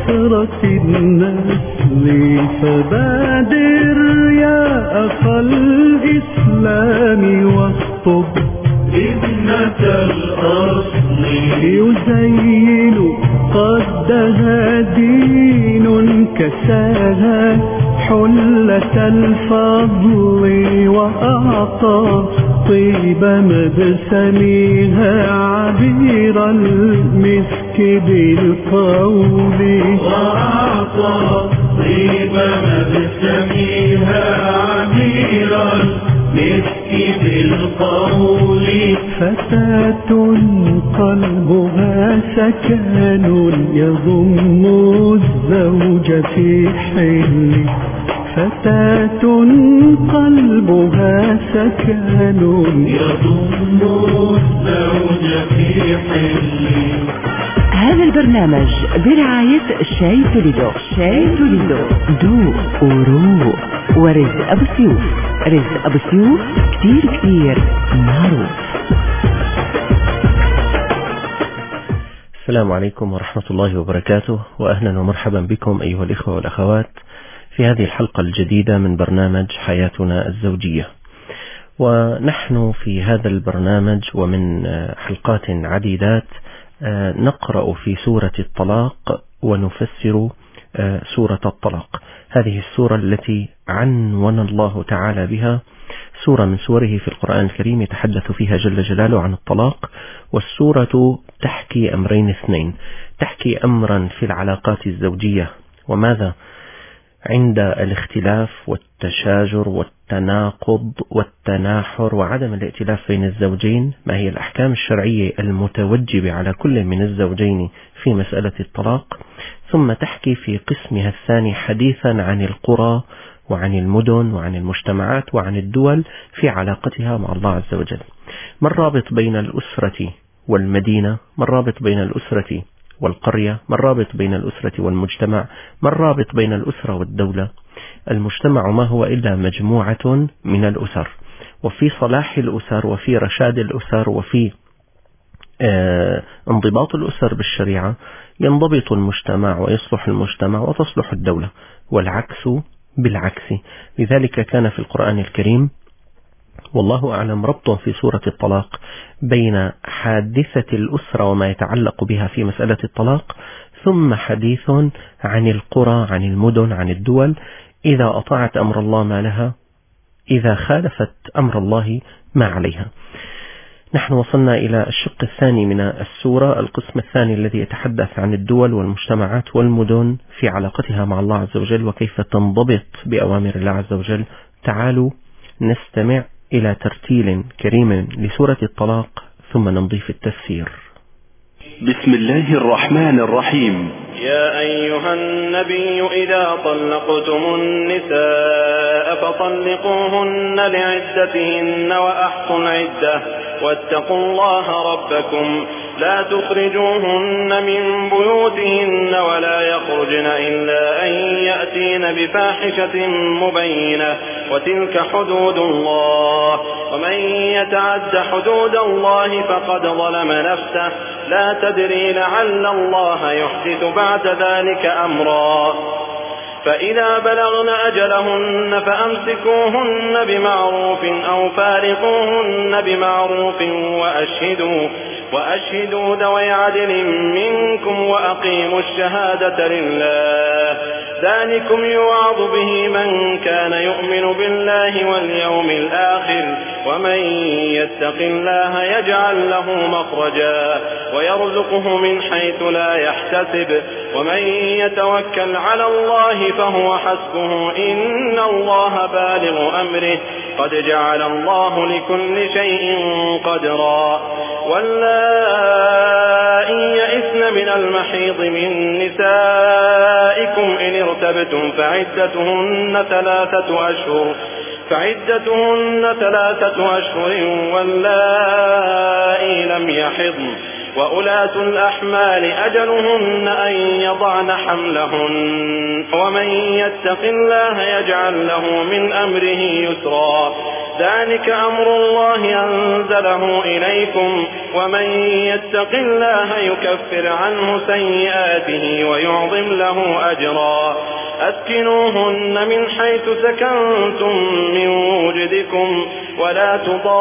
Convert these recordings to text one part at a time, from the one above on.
كثرة النسل فبادر يا أخا الإسلام واخطب ابنة الأصل يزين قدها دين كساها حلة الفضل وأعطى طيب مبسمها عبير المسك بالقول وأعطى طيب مبسمها عبير المسك بالقول فتاة قلبها سكن يضم الزوج في حل فتاة قلبها سكن يضم الزوج في حل. هذا البرنامج برعاية شاي توليدو. شاي توليدو دوق وروق. ورزق أبو سيوف. رزق أبو سيوف كتير معروف. السلام عليكم ورحمة الله وبركاته، وأهلا ومرحبا بكم أيها الإخوة والأخوات في هذه الحلقة الجديدة من برنامج حياتنا الزوجية. ونحن في هذا البرنامج ومن حلقات عديدات نقرأ في سورة الطلاق ونفسر سورة الطلاق. هذه السورة التي عنون الله تعالى بها سورة من سوره في القرآن الكريم يتحدث فيها جل جلاله عن الطلاق. والسورة تحكي أمرين اثنين، تحكي أمرا في العلاقات الزوجية وماذا عند الاختلاف والتشاجر والتناقض والتناحر وعدم الائتلاف بين الزوجين، ما هي الأحكام الشرعية المتوجبة على كل من الزوجين في مسألة الطلاق. ثم تحكي في قسمها الثاني حديثا عن القرى وعن المدن وعن المجتمعات وعن الدول في علاقتها مع الله عز وجل. ما الرابط بين الأسرة والمدينة؟ ما الرابط بين الأسرة والقرية؟ ما الرابط بين الأسرة والمجتمع؟ ما الرابط بين الأسرة والدولة؟ المجتمع ما هو إلا مجموعة من الأسر، وفي صلاح الأسر وفي رشاد الأسر وفي انضباط الأسر بالشريعة ينضبط المجتمع ويصلح المجتمع وتصلح الدولة، والعكس بالعكس. لذلك كان في القرآن الكريم والله أعلم ربط في سورة الطلاق بين حادثة الأسرة وما يتعلق بها في مسألة الطلاق، ثم حديث عن القرى عن المدن عن الدول إذا أطاعت أمر الله ما لها، إذا خالفت أمر الله ما عليها. نحن وصلنا إلى الشق الثاني من السورة، القسم الثاني الذي يتحدث عن الدول والمجتمعات والمدن في علاقتها مع الله عز وجل وكيف تنضبط بأوامر الله عز وجل. تعالوا نستمع إلى ترتيل كريم لسورة الطلاق ثم نمضي في التفسير. بسم الله الرحمن الرحيم. يا أيها النبي إذا طلقتم النساء فطلقوهن لعدتهن وأحصوا العدة واتقوا الله ربكم لا تخرجوهن من بيوتهن ولا يخرجن إلا أن يأتين بفاحشة مبينة وتلك حدود الله ومن يتعد حدود الله فقد ظلم نفسه لا تدري لعل الله يحدث بعد ذلك أمرا. فإذا بلغن أجلهن فأمسكوهن بمعروف أو فارقوهن بمعروف وأشهدوا ذوي عدل منكم وأقيموا الشهادة لله ذلكم يوعظ به من كان يؤمن بالله واليوم الآخر ومن يتق الله يجعل له مخرجا ويرزقه من حيث لا يحتسب ومن يتوكل على الله فهو حسبه إن الله بالغ أمره قد جعل الله لكل شيء قدرا. واللائي يئسن من المحيض من نسائكم إن ارتبتم فعدتهن 3 أشهر واللائي لم يحضن وأولاة الأحمال أجلهن أن يضعن حملهن ومن يتق الله يجعل له من أمره يسرا. ذلك أمر الله أنزله إليكم ومن يتق الله يكفر عنه سيئاته ويعظم له أجرا أسكنوهن من حيث سكنتم من وجدكم ولا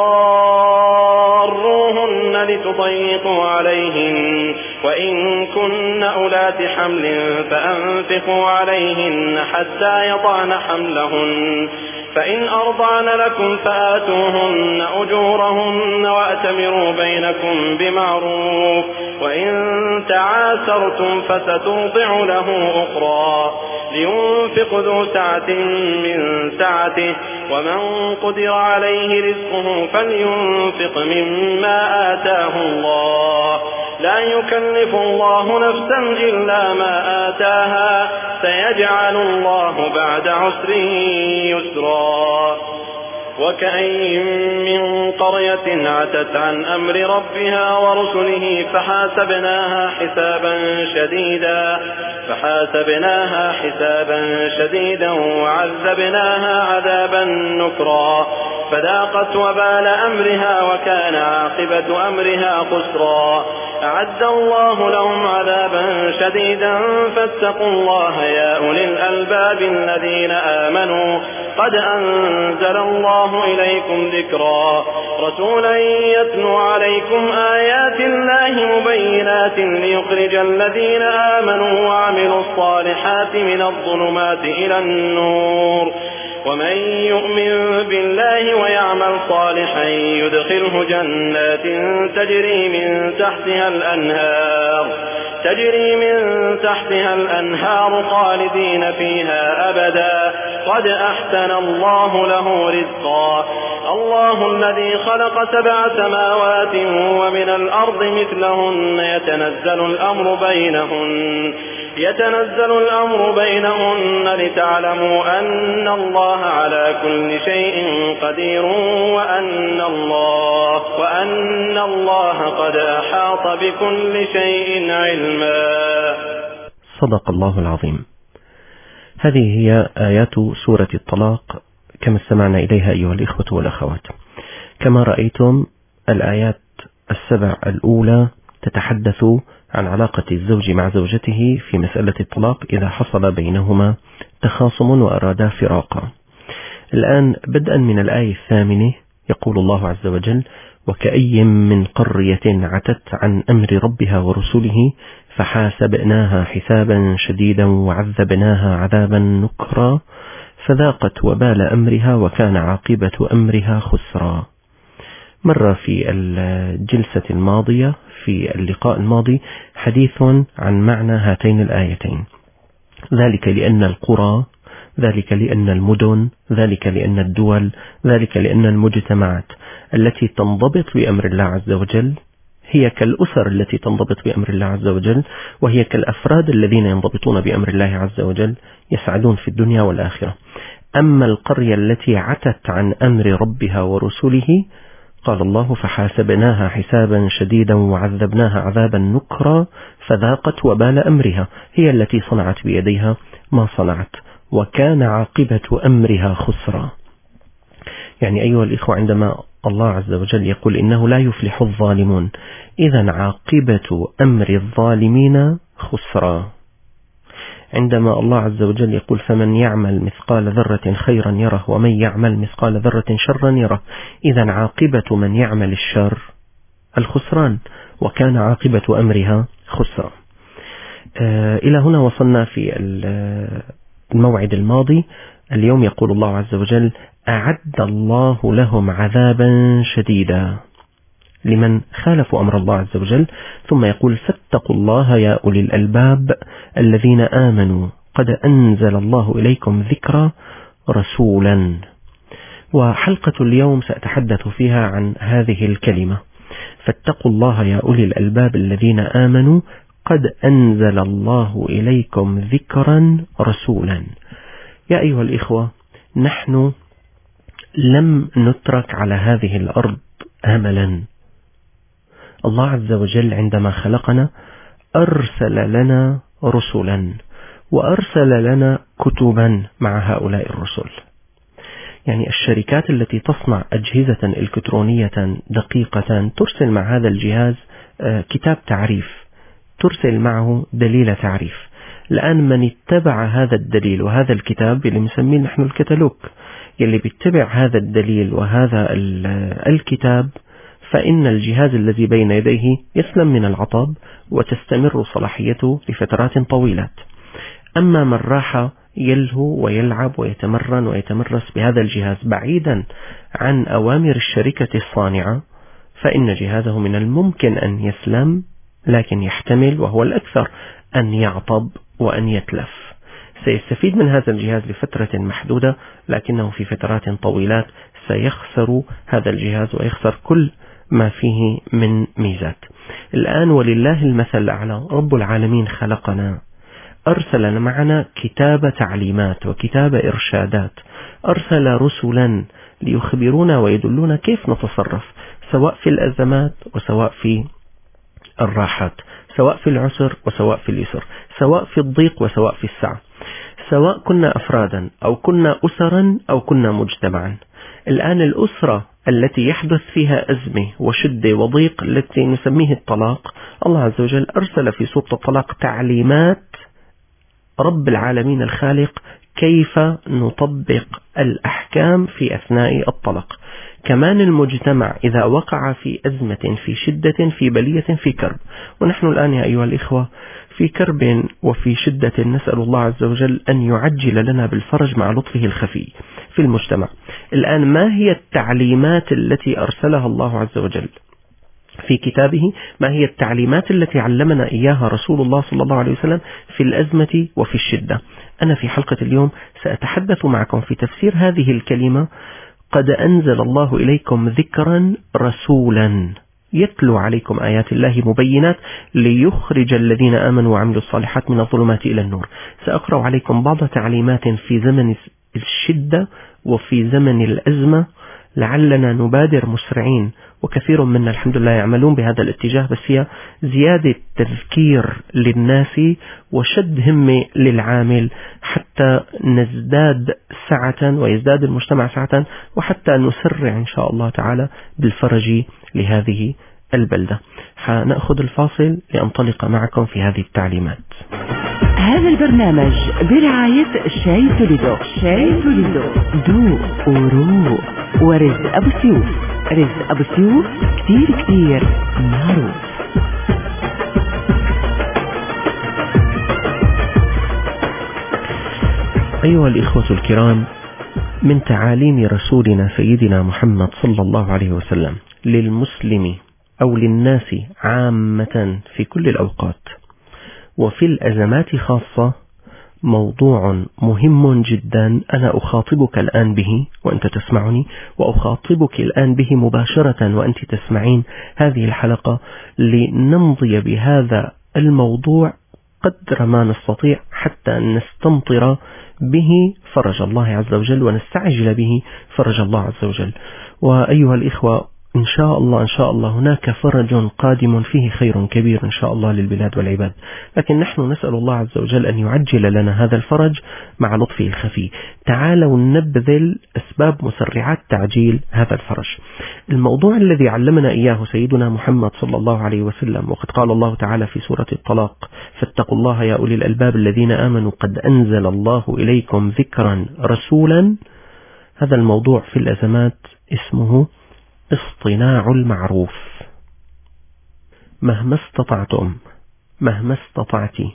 تضاروهن لتضيقوا عليهن وإن كن أولات حمل فأنفقوا عليهن حتى يضعن حملهن فإن أرضعن لكم فآتوهن أجورهن وأتمروا بينكم بمعروف وإن تعاسرتم فسترضع له أخرى لينفق ذو سعة من سعته ومن قدر عليه رزقه فلينفق مما آتاه الله لا يكلف الله نفسا إلا ما آتاها سيجعل الله بعد عسر يسرا وكأين من قرية عتت عن أمر ربها ورسله فحاسبناها حسابا شديدا وعذبناها عذابا نكرا فذاقت وبال أمرها وكان عاقبة أمرها خسرا أعد الله لهم عذابا شديدا فاتقوا الله يا أولي الألباب الذين آمنوا قد أنزل الله إليكم ذكرا رسولا يتلو عليكم آيات الله مبينات ليخرج الذين آمنوا وعملوا الصالحات من الظلمات إلى النور ومن يؤمن بالله ويعمل صالحا يدخله جنات تجري من تحتها الأنهار خالدين فيها أبدا قد أحسن الله له رزقا الله الذي خلق 7 سماوات ومن الأرض مثلهن يتنزل الأمر بينهن لتعلموا أن الله على كل شيء قدير وأن الله قد أحاط بكل شيء علما. صدق الله العظيم. هذه هي آيات سورة الطلاق كما استمعنا إليها أيها الإخوة والأخوات. كما رأيتم الآيات 7 الأولى تتحدث عن علاقة الزوج مع زوجته في مسألة الطلاق إذا حصل بينهما تخاصم وأرادا فراقا. الآن بدءا من الآية 8 يقول الله عز وجل: وكأي من قرية عتت عن أمر ربها ورسله فحاسبناها حسابا شديدا وعذبناها عذابا نكرا فذاقت وبال أمرها وكان عاقبة أمرها خسرا. مر في الجلسة الماضية في اللقاء الماضي حديث عن معنى هاتين الآيتين، ذلك لأن القرى، ذلك لأن المدن، ذلك لأن الدول، ذلك لأن المجتمعات التي تنضبط بأمر الله عز وجل هي كالأسر التي تنضبط بأمر الله عز وجل، وهي كالأفراد الذين ينضبطون بأمر الله عز وجل يسعدون في الدنيا والآخرة. أما القرية التي عتت عن أمر ربها ورسله قال الله: فحاسبناها حسابا شديدا وعذبناها عذابا نكرا فذاقت وبال أمرها، هي التي صنعت بيديها ما صنعت وكان عاقبة أمرها خسرا. يعني أيها الإخوة، عندما الله عز وجل يقول إنه لا يفلح الظالمون، إذن عاقبة أمر الظالمين خسرا. عندما الله عز وجل يقول: فمن يعمل مثقال ذرة خيرا يره ومن يعمل مثقال ذرة شرا يره، إذن عاقبة من يعمل الشر الخسران وكان عاقبة أمرها خسرا. إلى هنا وصلنا في الموعد الماضي. اليوم يقول الله عز وجل: أعد الله لهم عذابا شديدا لمن خالفوا أمر الله عز وجل، ثم يقول: فاتقوا الله يا أولي الألباب الذين آمنوا قد أنزل الله إليكم ذكرا رسولا. وحلقة اليوم سأتحدث فيها عن هذه الكلمة: فاتقوا الله يا أولي الألباب الذين آمنوا قد أنزل الله إليكم ذكرا رسولا. يا أيها الإخوة، نحن لم نترك على هذه الأرض هملا. الله عز وجل عندما خلقنا أرسل لنا رسلا وأرسل لنا كتبا مع هؤلاء الرسل. يعني الشركات التي تصنع أجهزة إلكترونية دقيقة ترسل مع هذا الجهاز كتاب تعريف، ترسل معه دليل تعريف. الآن من اتبع هذا الدليل وهذا الكتاب اللي نسميه نحن الكتالوج، يلي بيتبع هذا الدليل وهذا الكتاب، فإن الجهاز الذي بين يديه يسلم من العطب وتستمر صلاحيته لفترات طويلة. أما من راح يلهو ويلعب ويتمرن ويتمرس بهذا الجهاز بعيدا عن أوامر الشركة الصانعة، فإن جهازه من الممكن أن يسلم، لكن يحتمل وهو الأكثر أن يعطب وأن يتلف. سيستفيد من هذا الجهاز لفترة محدودة، لكنه في فترات طويلات سيخسر هذا الجهاز ويخسر كل ما فيه من ميزات. الآن ولله المثل الأعلى، رب العالمين خلقنا، أرسل معنا كتاب تعليمات وكتاب إرشادات، أرسل رسلا ليخبرونا ويدلونا كيف نتصرف، سواء في الأزمات وسواء في الراحات، سواء في العسر وسواء في اليسر، سواء في الضيق وسواء في السعة، سواء كنا أفرادا أو كنا أسرا أو كنا مجتمعا. الآن الأسرة التي يحدث فيها أزمة وشدة وضيق التي نسميه الطلاق، الله عز وجل أرسل في سورة الطلاق تعليمات رب العالمين الخالق كيف نطبق الأحكام في أثناء الطلاق. كمان المجتمع إذا وقع في أزمة، في شدة، في بلية، في كرب، ونحن الآن يا أيها الإخوة في كرب وفي شدة، نسأل الله عز وجل أن يعجل لنا بالفرج مع لطفه الخفي في المجتمع. الآن ما هي التعليمات التي أرسلها الله عز وجل في كتابه؟ ما هي التعليمات التي علمنا إياها رسول الله صلى الله عليه وسلم في الأزمة وفي الشدة؟ أنا في حلقة اليوم سأتحدث معكم في تفسير هذه الكلمة: قد أنزل الله إليكم ذكرا رسولا يتلو عليكم آيات الله مبينات ليخرج الذين آمنوا وعملوا الصالحات من الظلمات إلى النور. سأقرأ عليكم بعض تعليمات في زمن الشدة وفي زمن الأزمة، لعلنا نبادر مسرعين، وكثير منا الحمد لله يعملون بهذا الاتجاه، بس هي زيادة تذكير للناس وشد همة للعامل حتى نزداد سعة ويزداد المجتمع سعة، وحتى نسرع إن شاء الله تعالى بالفرج لهذه البلدة. حنأخذ الفاصل لأنطلق معكم في هذه التعليمات. هذا البرنامج برعاية شاي توليدو. شاي توليدو ذوق وروق. ورزق أبو سيوف. رزق أبو سيوف كتير معروف. أيها الإخوة الكرام، من تعاليم رسولنا سيدنا محمد صلى الله عليه وسلم للمسلم أو للناس عامة في كل الأوقات وفي الأزمات خاصة موضوع مهم جدا أنا أخاطبك الآن به وأنت تسمعني، وأخاطبك الآن به مباشرة وأنت تسمعين هذه الحلقة، لنمضي بهذا الموضوع قدر ما نستطيع حتى نستمطر به فرج الله عز وجل ونستعجل به فرج الله عز وجل. وأيها الإخوة، إن شاء الله هناك فرج قادم فيه خير كبير إن شاء الله للبلاد والعباد، لكن نحن نسأل الله عز وجل أن يعجل لنا هذا الفرج مع لطفه الخفي. تعالوا نبذل أسباب مسرعات تعجيل هذا الفرج. الموضوع الذي علمنا إياه سيدنا محمد صلى الله عليه وسلم، وقد قال الله تعالى في سورة الطلاق: فاتقوا الله يا أولي الألباب الذين آمنوا قد أنزل الله إليكم ذكرا رسولا. هذا الموضوع في الأزمات اسمه اصطناع المعروف. مهما استطعتم، مهما استطعت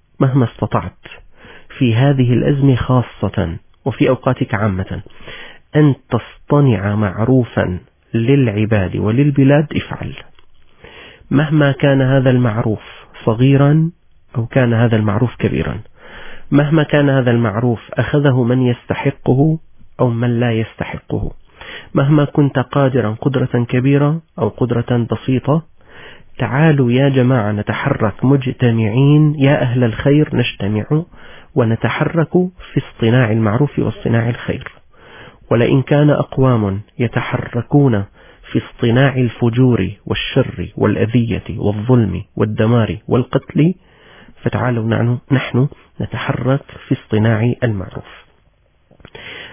في هذه الأزمة خاصة وفي أوقاتك عامة أن تصطنع معروفا للعباد وللبلاد، افعل. مهما كان هذا المعروف صغيرا أو كان هذا المعروف كبيرا، مهما كان هذا المعروف أخذه من يستحقه أو من لا يستحقه، مهما كنت قادرا قدرة كبيرة أو قدرة بسيطة، تعالوا يا جماعة نتحرك مجتمعين، يا أهل الخير نجتمع ونتحرك في اصطناع المعروف واصطناع الخير. ولئن كان أقوام يتحركون في اصطناع الفجور والشر والأذية والظلم والدمار والقتل، فتعالوا نحن نتحرك في اصطناع المعروف.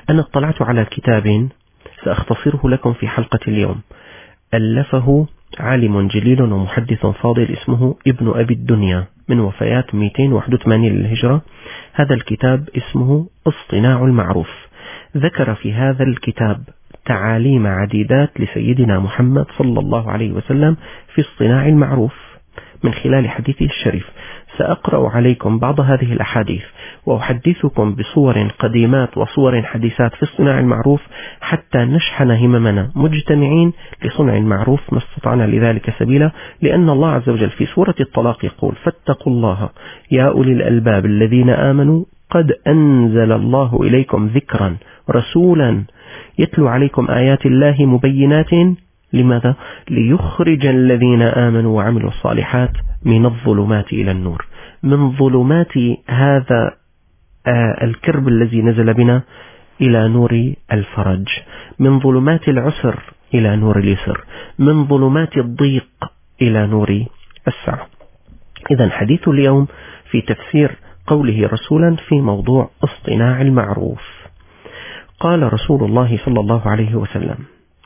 أنا اطلعت على كتاب سأختصره لكم في حلقة اليوم، ألفه عالم جليل ومحدث فاضل اسمه ابن أبي الدنيا من وفيات 281 للهجرة. هذا الكتاب اسمه اصطناع المعروف. ذكر في هذا الكتاب تعاليم عديدات لسيدنا محمد صلى الله عليه وسلم في اصطناع المعروف من خلال حديثه الشريف. سأقرأ عليكم بعض هذه الأحاديث وأحدثكم بصور قديمات وصور حديثات في اصطناع المعروف حتى نشحن هممنا مجتمعين لصنع المعروف ما استطعنا لذلك سبيلا، لأن الله عز وجل في سورة الطلاق يقول: فاتقوا الله يا أولي الألباب الذين آمنوا قد أنزل الله إليكم ذكرا رسولا يتلو عليكم آيات الله مبينات. لماذا؟ ليخرج الذين آمنوا وعملوا الصالحات من الظلمات إلى النور. من ظلمات هذا الكرب الذي نزل بنا إلى نور الفرج، من ظلمات العسر إلى نور اليسر، من ظلمات الضيق إلى نور السعة. إذن حديث اليوم في تفسير قوله رسولا في موضوع اصطناع المعروف. قال رسول الله صلى الله عليه وسلم: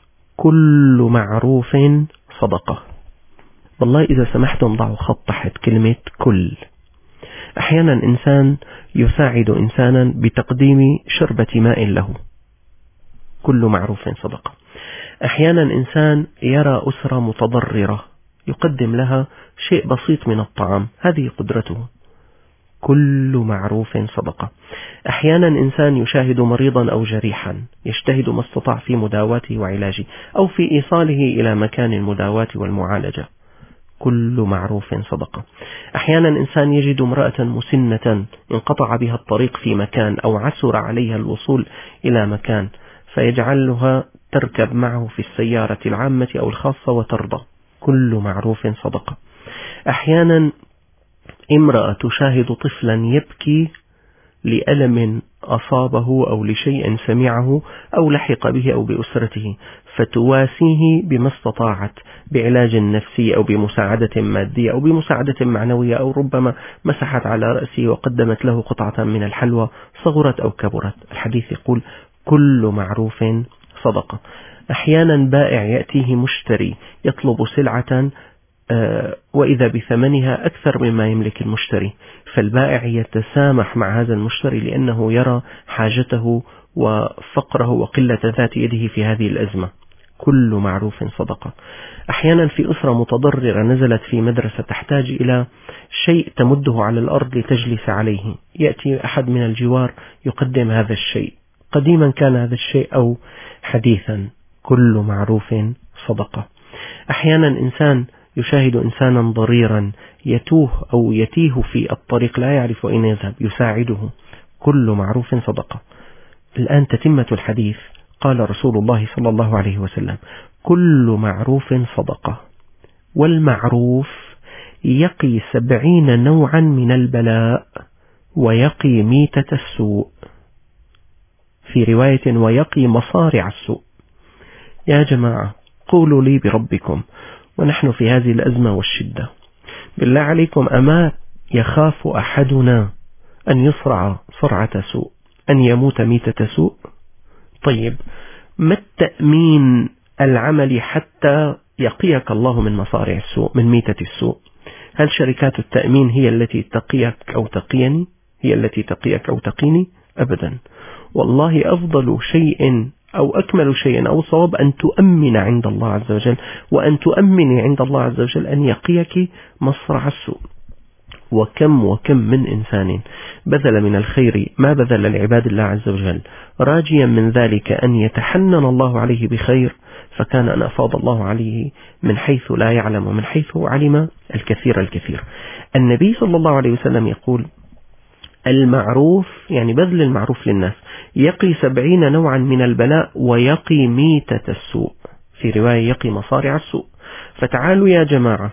كل معروف صدقة. والله إذا سمحتم ضعوا خط تحت كلمة كل. أحيانا إنسان يساعد إنسانا بتقديم شربة ماء له، كل معروف صدقة. أحيانا إنسان يرى أسرة متضررة يقدم لها شيء بسيط من الطعام، هذه قدرته، كل معروف صدقة. أحيانا إنسان يشاهد مريضا أو جريحا يجتهد ما استطاع في مداواته وعلاجه أو في إيصاله إلى مكان المداواة والمعالجة، كل معروف صدقة. أحيانا إنسان يجد امرأة مسنة انقطع بها الطريق في مكان أو عسر عليها الوصول إلى مكان فيجعلها تركب معه في السيارة العامة أو الخاصة وترضى، كل معروف صدقة. أحيانا امرأة تشاهد طفلا يبكي لألم أصابه أو لشيء سمعه أو لحق به أو بأسرته فتواسيه بما استطاعت بعلاج نفسي أو بمساعدة مادية أو بمساعدة معنوية، أو ربما مسحت على رأسه وقدمت له قطعة من الحلوى صغرت أو كبرت. الحديث يقول كل معروف صدقة. أحيانا بائع يأتيه مشتري يطلب سلعة وإذا بثمنها أكثر مما يملك المشتري، فالبائع يتسامح مع هذا المشتري لأنه يرى حاجته وفقره وقلة ذات يده في هذه الأزمة، كل معروف صدقة. أحيانا في أسرة متضررة نزلت في مدرسة تحتاج إلى شيء تمده على الأرض لتجلس عليه، يأتي أحد من الجوار يقدم هذا الشيء، قديما كان هذا الشيء أو حديثا، كل معروف صدقة. أحيانا إنسان يشاهد إنسانا ضريرا يتوه أو يتيه في الطريق لا يعرف أين يذهب يساعده، كل معروف صدقة. الآن تتمة الحديث. قال رسول الله صلى الله عليه وسلم: كل معروف صدقة، والمعروف يقي 70 نوعا من البلاء ويقي ميتة السوء، في رواية ويقي مصارع السوء. يا جماعة قولوا لي بربكم ونحن في هذه الأزمة والشدة، بالله عليكم أما يخاف أحدنا أن يصرع صرعة سوء، أن يموت ميتة سوء؟ طيب ما التأمين العملي حتى يقيك الله من مصارع السوء، من ميتة السوء؟ هل شركات التأمين هي التي تقيك أو تقيني؟ هي التي تقيك أو تقيني؟ أبدا. والله أفضل شيء أو أكمل شيء أو صواب أن تؤمن عند الله عز وجل، وأن تؤمني عند الله عز وجل أن يقيك مصرع السوء. وكم من إنسان بذل من الخير ما بذل لعباد الله عز وجل راجيا من ذلك أن يتحنن الله عليه بخير، فكان أن أفاض الله عليه من حيث لا يعلم ومن حيث علم الكثير. النبي صلى الله عليه وسلم يقول: المعروف يعني بذل المعروف للناس يقي 70 نوعا من البلاء ويقي ميتة السوء، في رواية يقي مصارع السوء. فتعالوا يا جماعة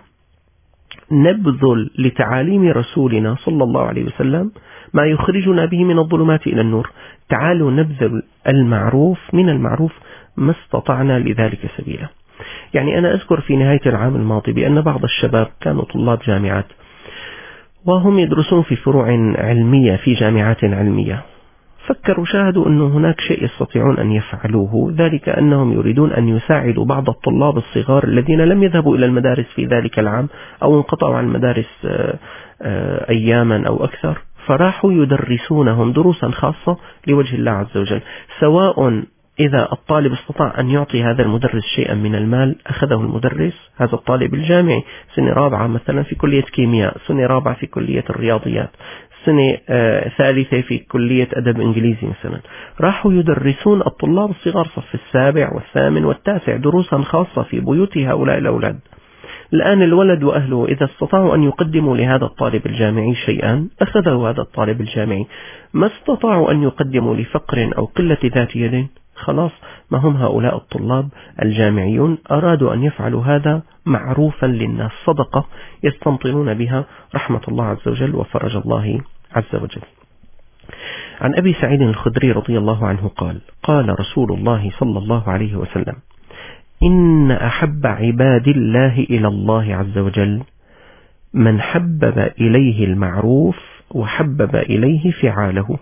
نبذل لتعاليم رسولنا صلى الله عليه وسلم ما يخرجنا به من الظلمات إلى النور. تعالوا نبذل المعروف من المعروف ما استطعنا لذلك سبيلا. يعني أنا أذكر في نهاية العام الماضي بأن بعض الشباب كانوا طلاب جامعات وهم يدرسون في فروع علمية في جامعات علمية، فكروا شاهدوا أن هناك شيء يستطيعون أن يفعلوه، ذلك أنهم يريدون أن يساعدوا بعض الطلاب الصغار الذين لم يذهبوا إلى المدارس في ذلك العام أو انقطعوا عن المدارس أياما أو أكثر، فراحوا يدرسونهم دروسا خاصة لوجه الله عز وجل، سواء إذا الطالب استطاع أن يعطي هذا المدرس شيئا من المال أخذه المدرس، هذا الطالب الجامعي سنة رابعة مثلا في كلية كيمياء، سنة رابعة في كلية الرياضيات، سنة ثالثة في كلية أدب إنجليزي مثلا، راحوا يدرسون الطلاب الصغار صف السابع والثامن والتاسع دروسا خاصة في بيوت هؤلاء الأولاد. الآن الولد وأهله إذا استطاعوا أن يقدموا لهذا الطالب الجامعي شيئا أخذه هذا الطالب الجامعي، ما استطاعوا أن يقدموا لفقر أو قلة ذات يد، خلاص ما هم هؤلاء الطلاب الجامعيون أرادوا أن يفعلوا هذا معروفا للناس، صدقة يستمطنون بها رحمة الله عز وجل وفرج الله عز وجل. عن أبي سعيد الخدري رضي الله عنه قال: قال رسول الله صلى الله عليه وسلم: إن أحب عباد الله إلى الله عز وجل من حبب إليه المعروف وحبب إليه فعاله.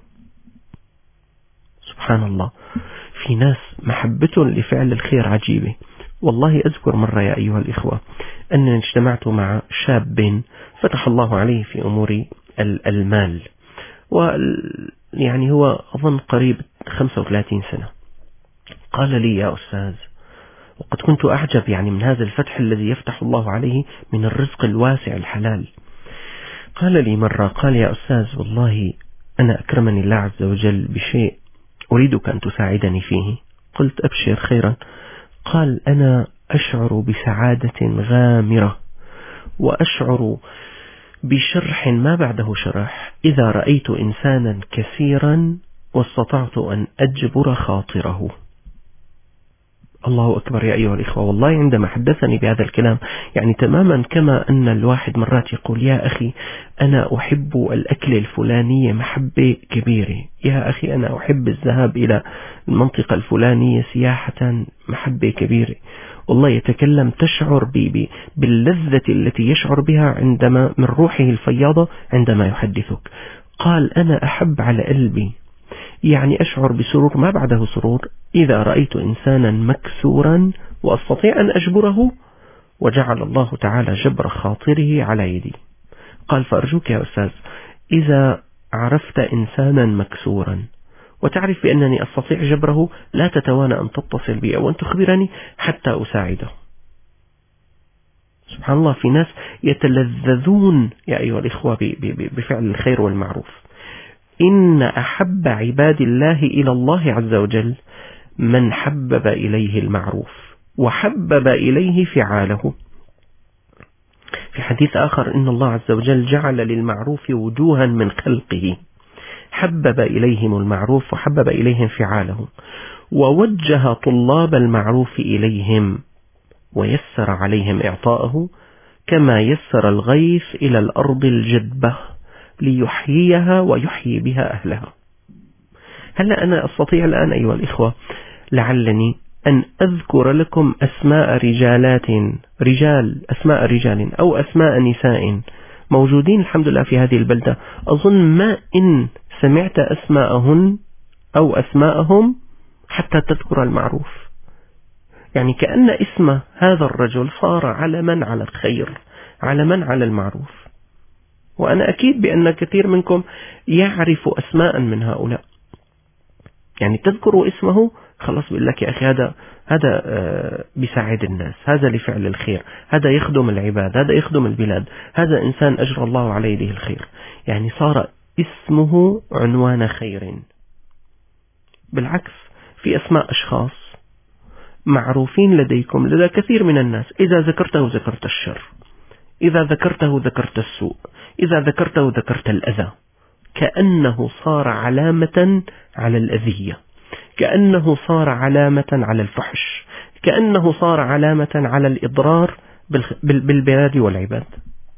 سبحان الله، في ناس محبتهم لفعل الخير عجيبة. والله أذكر مرة يا أيها الإخوة أنني اجتمعت مع شاب فتح الله عليه في أمور المال، ويعني هو أظن قريب 35 سنة. قال لي: يا أستاذ، وقد كنت أعجب يعني من هذا الفتح الذي يفتح الله عليه من الرزق الواسع الحلال. قال لي مرة، قال: يا أستاذ، والله أنا أكرمني الله عز وجل بشيء أريدك أن تساعدني فيه. قلت: أبشر خيرا. قال: أنا أشعر بسعادة غامرة وأشعر بشرح ما بعده شرح إذا رأيت إنسانا كثيرا واستطعت أن أجبر خاطره. الله أكبر يا أيها الإخوة، والله عندما حدثني بهذا الكلام يعني تماما كما أن الواحد مرات يقول: يا أخي أنا أحب الأكل الفلانية محبة كبيرة، يا أخي أنا أحب الذهاب إلى المنطقة الفلانية سياحة محبة كبيرة. والله يتكلم تشعر باللذة التي يشعر بها عندما من روحه الفياضة عندما يحدثك. قال: أنا أحب على قلبي، يعني أشعر بسرور ما بعده سرور إذا رأيت إنسانا مكسورا وأستطيع أن أجبره، وجعل الله تعالى جبر خاطره على يدي. قال: فأرجوك يا أستاذ، إذا عرفت إنسانا مكسورا وتعرف بأنني أستطيع جبره لا تتوانى أن تتصل بي أو أن تخبرني حتى أساعده. سبحان الله، في ناس يتلذذون يا أيها الإخوة بفعل الخير والمعروف. إن أحب عباد الله إلى الله عز وجل من حبب إليه المعروف وحبب إليه فعاله. في حديث آخر: إن الله عز وجل جعل للمعروف وجوها من خلقه، حبب إليهم المعروف وحبب إليهم فعاله، ووجه طلاب المعروف إليهم ويسر عليهم إعطاءه، كما يسر الغيث إلى الأرض الجدبة ليحييها ويحيي بها أهلها. هلا أنا أستطيع الآن أيها الإخوة لعلني أن أذكر لكم أسماء أسماء رجال أو أسماء نساء موجودين الحمد لله في هذه البلدة، أظن ما إن سمعت أسماءهن أو أسماءهم حتى تذكر المعروف. يعني كأن اسم هذا الرجل صار علما على الخير، علما على المعروف. وأنا أكيد بأن كثير منكم يعرف أسماء من هؤلاء، يعني تذكروا اسمه خلاص بيقول لك: يا أخي هذا بيساعد الناس، هذا لفعل الخير، هذا يخدم العباد، هذا يخدم البلاد، هذا إنسان أجرى الله عليه يده الخير. يعني صار اسمه عنوان خير. بالعكس، في أسماء أشخاص معروفين لديكم لدى كثير من الناس، إذا ذكرته ذكرت الشر، إذا ذكرته ذكرت السوء، إذا ذكرته ذكرت الأذى، كأنه صار علامة على الأذية، كأنه صار علامة على الفحش، كأنه صار علامة على الإضرار بالبلاد والعباد.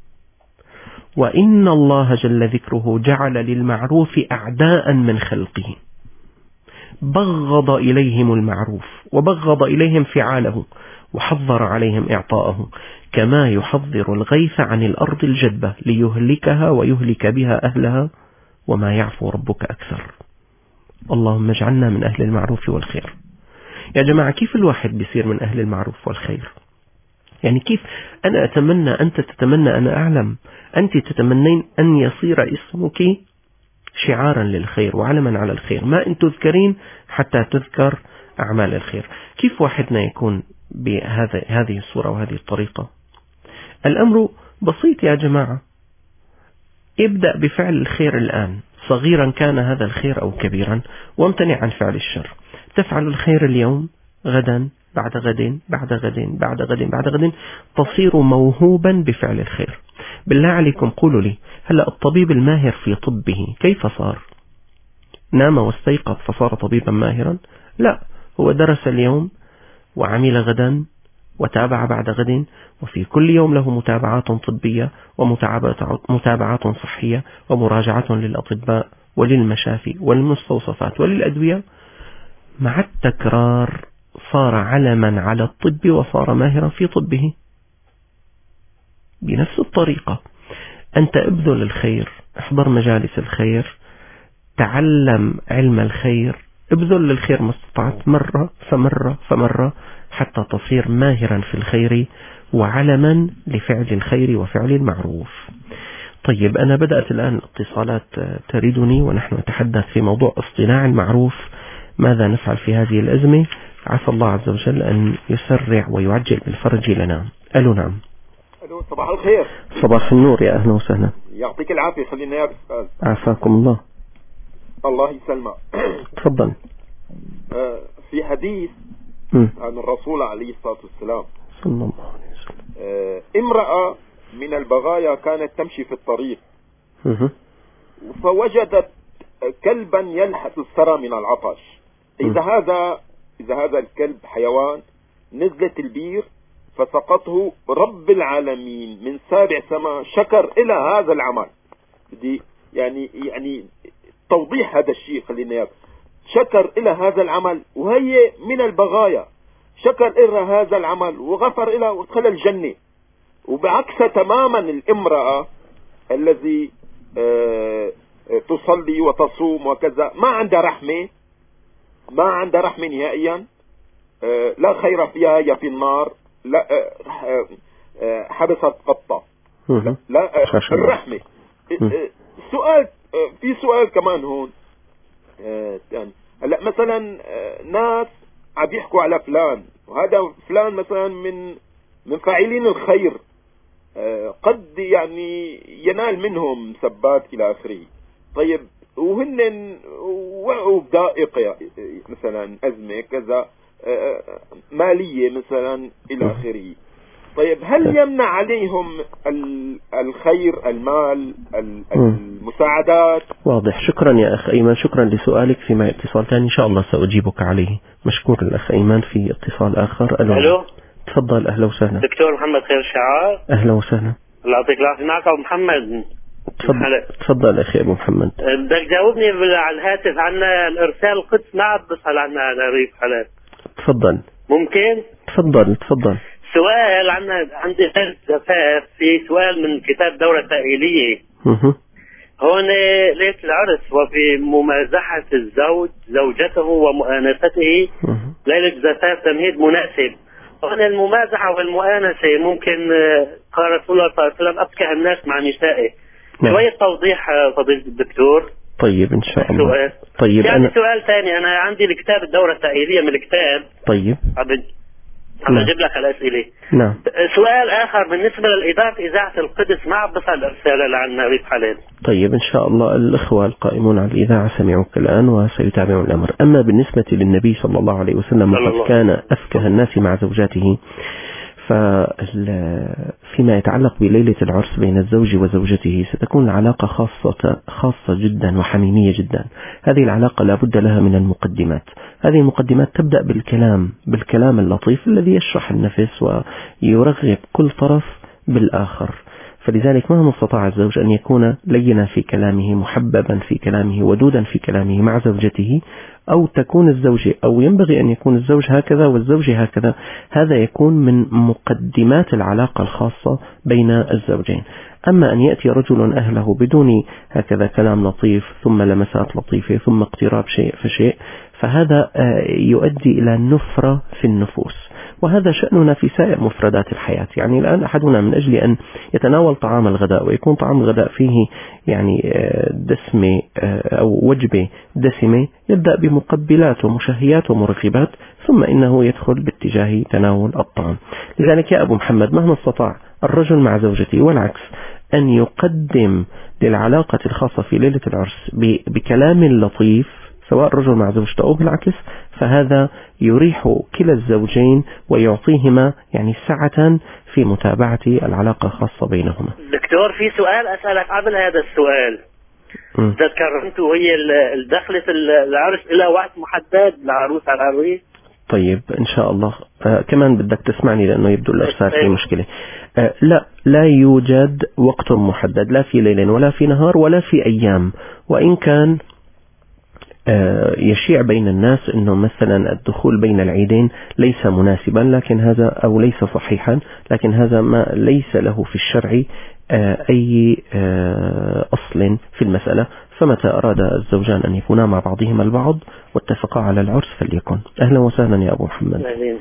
وإن الله جل ذكره جعل للمعروف أعداء من خلقه، بغض إليهم المعروف وبغض إليهم فعاله وحضر عليهم إعطاءه، كما يحضر الغيث عن الأرض الجدبة ليهلكها ويهلك بها أهلها، وما يعفو ربك أكثر. اللهم اجعلنا من أهل المعروف والخير. يا جماعة كيف الواحد بيصير من أهل المعروف والخير؟ يعني كيف أنا أتمنى، أنت تتمنى، أنا أعلم، أنت تتمنين أن يصير اسمك شعارا للخير وعلما على الخير، ما أن تذكرين حتى تذكر أعمال الخير. كيف واحدنا يكون بهذه الصورة وهذه الطريقة؟ الأمر بسيط يا جماعة، ابدأ بفعل الخير الآن، صغيرا كان هذا الخير أو كبيرا، وامتنع عن فعل الشر. تفعل الخير اليوم، غدا، بعد غد، بعد غد، بعد غد، بعد غد، تصير موهوبا بفعل الخير. بالله عليكم قولوا لي، هلأ الطبيب الماهر في طبه كيف صار؟ نام واستيقظ فصار طبيبا ماهرا؟ لا، هو درس اليوم وعمل غدا وتابع بعد غد، وفي كل يوم له متابعات طبية ومتابعات صحية ومراجعة للأطباء وللمشافي وللمستوصفات وللأدوية. مع التكرار صار علما على الطب وصار ماهرا في طبه. بنفس الطريقة أنت ابذل الخير، احضر مجالس الخير، تعلم علم الخير، ابذل للخير ما استطعت مرة فمرة فمرة حتى تصير ماهرا في الخير وعلما لفعل الخير وفعل المعروف. طيب أنا بدأت الآن الاتصالات تريدني، ونحن نتحدث في موضوع اصطناع المعروف، ماذا نفعل في هذه الأزمة؟ عسى الله عز وجل أن يسرع ويعجل بالفرج لنا. ألو نعم. ألو صباح الخير. صباح النور، يا أهلا وسهلا. يعطيك العافية. خلينا يا أستاذ. عافاكم الله. الله يسلمك. تفضل. في حديث عن الرسول عليه الصلاة والسلام صلى الله عليه وسلم، امرأة من البغايا كانت تمشي في الطريق فوجدت كلبا يلحس الثرى من العطش. إذا هذا الكلب حيوان، نزلت البير فسقطه رب العالمين من 7 سماء، شكر إلى هذا العمل. دي يعني توضيح هذا الشيء. خلينا شكر إلى هذا العمل، وهي من البغايا، شكر إلى هذا العمل وغفر إلى ودخل الجنة. وبعكس تماما الامرأة الذي تصلي وتصوم وكذا، ما عندها رحمة نهائيا، لا خير فيها، هي في النار، لا حبست قطة، لا الرحمة. في سؤال كمان هون. هلا مثلا ناس عم يحكوا على فلان، وهذا فلان مثلا من فاعلين الخير، قد يعني ينال منهم سبات الى اخره. طيب وهن وقعوا بضائقة، مثلا ازمه كذا ماليه مثلا الى اخره. طيب هل يمنع عليهم الخير، المال، المساعدات؟ واضح. شكرا يا أخ أيمن، شكرا لسؤالك. فيما اتصال ثاني إن شاء الله سأجيبك عليه. مشكور الأخ أيمن. في اتصال آخر. ألو. تفضل. أهلا وسهلا. دكتور محمد خير الشعار. أهلا وسهلا. الله يعطيك العافية. معك أبو محمد. تفضل أخي أبو محمد. بدك تجاوبني على الهاتف عن الإرسال القدس، ما عاد بسأل عنها على ريف حلب. تفضل. ممكن؟ تفضل. سؤال عندي غير زفاف، في سؤال من كتاب دورة تأهيلية. هون ليلة العرس وفي ممازحة الزوج زوجته ومؤانسته ليلة زفاف تمهيد مناسب. هون الممازحة والمؤانسة ممكن قال رسول الله صلى الله عليه وسلم أبكى الناس مع نسائه. شوية توضيح فضيلة الدكتور. طيب إن شاء الله. طيب يعني سؤال ثاني، أنا عندي الكتاب الدورة التأهيلية من الكتاب. طيب عم أجيب لك الأسئلة. نعم. سؤال آخر بالنسبة للإدارة إذاعة القدس، ما عم بسأل الرسالة عن ريف حلب. طيب إن شاء الله الإخوة القائمون على الإذاعة سمعوك الآن وسيتابعون الأمر. أما بالنسبة للنبي صلى الله عليه وسلم وقد كان أفكه الناس مع زوجاته، فيما يتعلق بليلة العرس بين الزوج وزوجته ستكون العلاقة خاصة جدا وحميمية جدا. هذه العلاقة لا بد لها من المقدمات. هذه المقدمات تبدأ بالكلام اللطيف الذي يشرح النفس ويرغب كل طرف بالآخر. فلذلك مهما استطاع الزوج أن يكون لينا في كلامه، محببا في كلامه، ودودا في كلامه مع زوجته، أو تكون الزوجة أو ينبغي أن يكون الزوج هكذا والزوجة هكذا، هذا يكون من مقدمات العلاقة الخاصة بين الزوجين. أما أن يأتي رجل أهله بدون هكذا كلام لطيف ثم لمسات لطيفة ثم اقتراب شيء فشيء، فهذا يؤدي إلى نفرة في النفوس، وهذا شأننا في سائر مفردات الحياة. يعني الآن أحدنا من أجل أن يتناول طعام الغداء ويكون طعام الغداء فيه يعني دسمة أو وجبة دسمة، يبدأ بمقبلات ومشهيات ومرغبات، ثم إنه يدخل باتجاه تناول الطعام. لذلك يا أبو محمد مهما استطاع الرجل مع زوجته والعكس أن يقدم للعلاقة الخاصة في ليلة العرس بكلام لطيف، سواء الرجل مع زوجته أو بالعكس، فهذا يريح كلا الزوجين ويعطيهما يعني سعة في متابعة العلاقة الخاصة بينهما. دكتور، في سؤال أسألك قبل هذا السؤال. ذكرت وهي دخلة العرس إلى وقت محدد لعروس على العروس؟ طيب إن شاء الله كمان بدك تسمعني لأنه يبدو الإرسال في مشكلة. لا يوجد وقت محدد، لا في ليل ولا في نهار ولا في أيام، وإن كان يشيع بين الناس أنه مثلا الدخول بين العيدين ليس مناسبا، لكن هذا أو ليس صحيحا، لكن هذا ما ليس له في الشرع أي أصل في المسألة. فمتى أراد الزوجان أن يكونا مع بعضهما البعض واتفقا على العرس فليكن. أهلا وسهلا يا أبو محمد.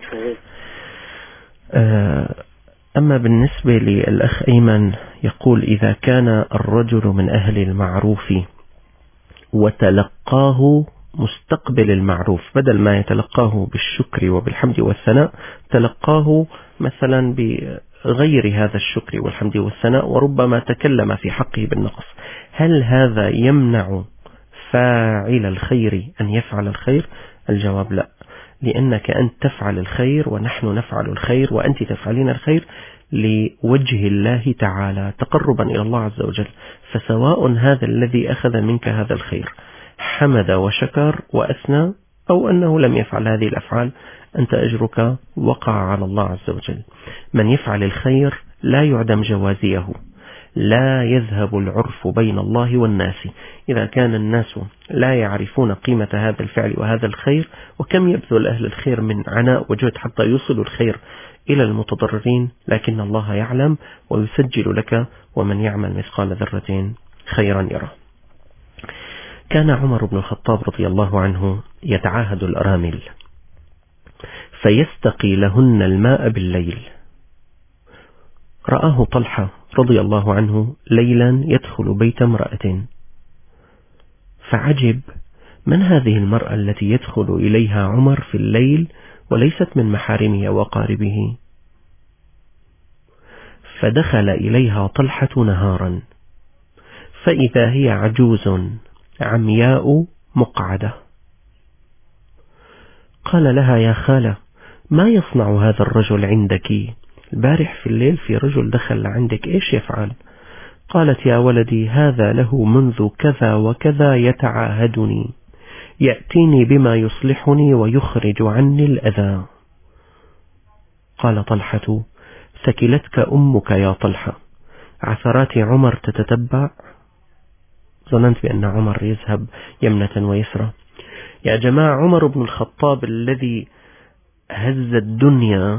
أما بالنسبة للأخ أيمن يقول إذا كان الرجل من أهل المعروف وتلقاه مستقبل المعروف، بدل ما يتلقاه بالشكر وبالحمد والثناء تلقاه مثلا بغير هذا الشكر والحمد والثناء، وربما تكلم في حقه بالنقص، هل هذا يمنع فاعل الخير أن يفعل الخير؟ الجواب لا، لأنك أنت تفعل الخير ونحن نفعل الخير وأنت تفعلين الخير لوجه الله تعالى تقربا إلى الله عز وجل، فسواء هذا الذي أخذ منك هذا الخير حمد وشكر وأثنى أو أنه لم يفعل هذه الأفعال، أنت أجرك وقع على الله عز وجل. من يفعل الخير لا يعدم جوازيه، لا يذهب العرف بين الله والناس. إذا كان الناس لا يعرفون قيمة هذا الفعل وهذا الخير، وكم يبذل أهل الخير من عناء وجهد حتى يوصلوا الخير إلى المتضررين، لكن الله يعلم ويسجل لك، ومن يعمل مثقال ذرة خيرا يره. كان عمر بن الخطاب رضي الله عنه يتعاهد الأرامل فيستقي لهن الماء بالليل. رآه طلحة رضي الله عنه ليلا يدخل بيت امرأة، فعجب من هذه المرأة التي يدخل إليها عمر في الليل وليست من محارمه وقاربه؟ فدخل إليها طلحة نهارا فإذا هي عجوز عمياء مقعدة. قال لها يا خالة ما يصنع هذا الرجل عندك؟ البارح في الليل في رجل دخل عندك، إيش يفعل؟ قالت يا ولدي هذا له منذ كذا وكذا يتعاهدني، يأتيني بما يصلحني ويخرج عني الأذى. قال طلحة ثكلتك أمك يا طلحة، عثرات عمر تتتبع؟ ظننت بأن عمر يذهب يمنة ويسرى. يا جماعة، عمر بن الخطاب الذي هز الدنيا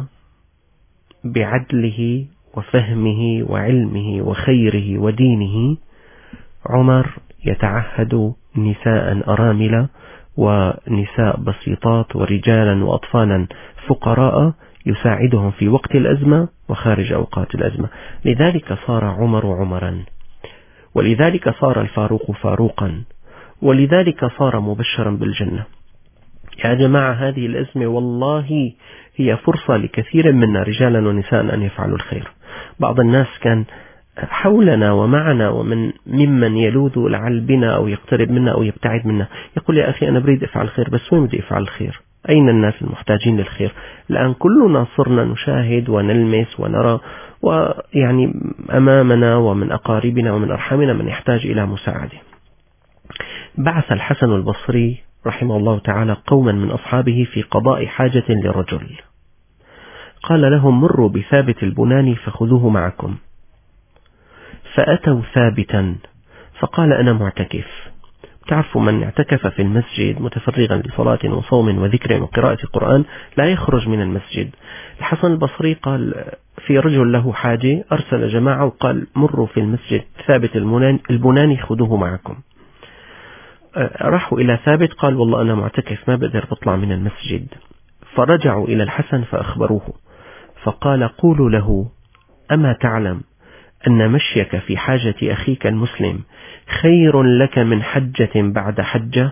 بعدله وفهمه وعلمه وخيره ودينه، عمر يتعهد نساء أرامل ونساء بسيطات ورجالا وأطفالا فقراء يساعدهم في وقت الأزمة وخارج أوقات الأزمة. لذلك صار عمر عمرا، ولذلك صار الفاروق فاروقا، ولذلك صار مبشرا بالجنة. يا جماعة، هذه الأزمة والله هي فرصة لكثير منا رجالا ونساء أن يفعلوا الخير. بعض الناس كان حولنا ومعنا ومن ممن يلوذ لعل بنا أو يقترب منا أو يبتعد منا، يقول يا أخي أنا بريد أفعل الخير، بس وين بدي أفعل الخير؟ أين الناس المحتاجين للخير؟ الآن كلنا صرنا نشاهد ونلمس ونرى، ويعني أمامنا ومن أقاربنا ومن أرحامنا من يحتاج إلى مساعدة. بعث الحسن البصري رحمه الله تعالى قوما من أصحابه في قضاء حاجة لرجل، قال لهم مروا بثابت البناني فخذوه معكم. فأتوا ثابتا فقال أنا معتكف. تعرفوا من اعتكف في المسجد متفرغا لصلاة وصوم وذكر وقراءة القرآن لا يخرج من المسجد. الحسن البصري قال في رجل له حاجة أرسل جماعة وقال مروا في المسجد ثابت البناني خذوه معكم. راحوا إلى ثابت قال والله أنا معتكف ما بقدر أطلع من المسجد. فرجعوا إلى الحسن فأخبروه فقال قولوا له أما تعلم أن مشيك في حاجة أخيك المسلم خير لك من حجة بعد حجة؟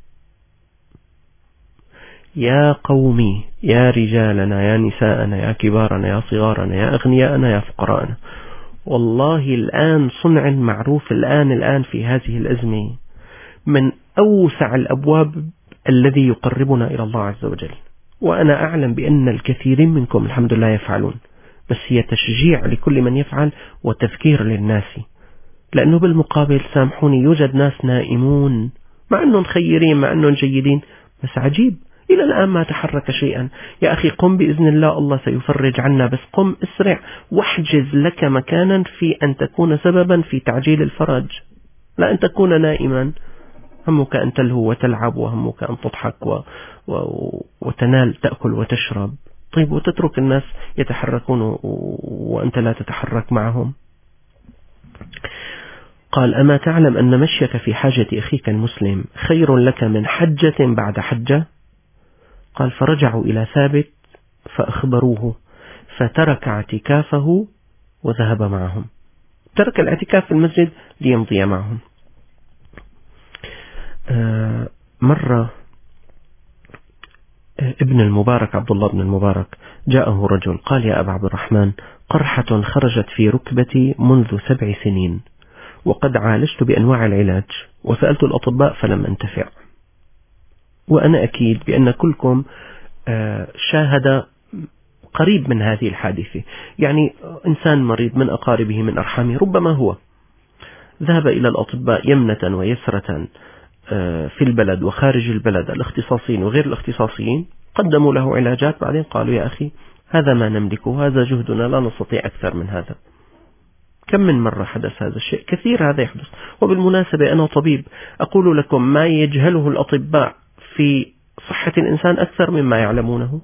يا قومي يا رجالنا يا نساءنا يا كبارنا يا صغارنا يا أغنياءنا يا فقراءنا، والله الآن صنع معروف الآن في هذه الأزمة من أوسع الأبواب الذي يقربنا إلى الله عز وجل. وأنا أعلم بأن الكثيرين منكم الحمد لله يفعلون، بس هي تشجيع لكل من يفعل وتذكير للناس. لأنه بالمقابل سامحوني يوجد ناس نائمون مع أنهم خيرين مع أنهم جيدين، بس عجيب إلى الآن ما تحرك شيئا. يا أخي قم بإذن الله، الله سيفرج عنا، بس قم اسرع واحجز لك مكانا في أن تكون سببا في تعجيل الفرج، لا أن تكون نائما همك أن تلهو وتلعب وهمك أن تضحك وتنال تأكل وتشرب. طيب وتترك الناس يتحركون وأنت لا تتحرك معهم. قال أما تعلم أن مشيك في حاجة أخيك المسلم خير لك من حجة بعد حجة؟ قال فرجعوا إلى ثابت فأخبروه فترك اعتكافه وذهب معهم. ترك الاعتكاف في المسجد ليمضي معهم. مرة ابن المبارك عبد الله بن المبارك جاءه رجل قال يا أبا عبد الرحمن قرحة خرجت في ركبتي منذ 7 سنين وقد عالجت بأنواع العلاج وسألت الأطباء فلم أنتفع. وأنا أكيد بأن كلكم شاهد قريب من هذه الحادثة، يعني إنسان مريض من أقاربه من أرحامه ربما هو ذهب إلى الأطباء يمنة ويسرة في البلد وخارج البلد، الاختصاصيين وغير الاختصاصيين، قدموا له علاجات، بعدين قالوا يا أخي هذا ما نملكه، هذا جهدنا، لا نستطيع أكثر من هذا. كم من مرة حدث هذا الشيء؟ كثير هذا يحدث. وبالمناسبة أنا طبيب أقول لكم ما يجهله الأطباء في صحة الإنسان أكثر مما يعلمونه.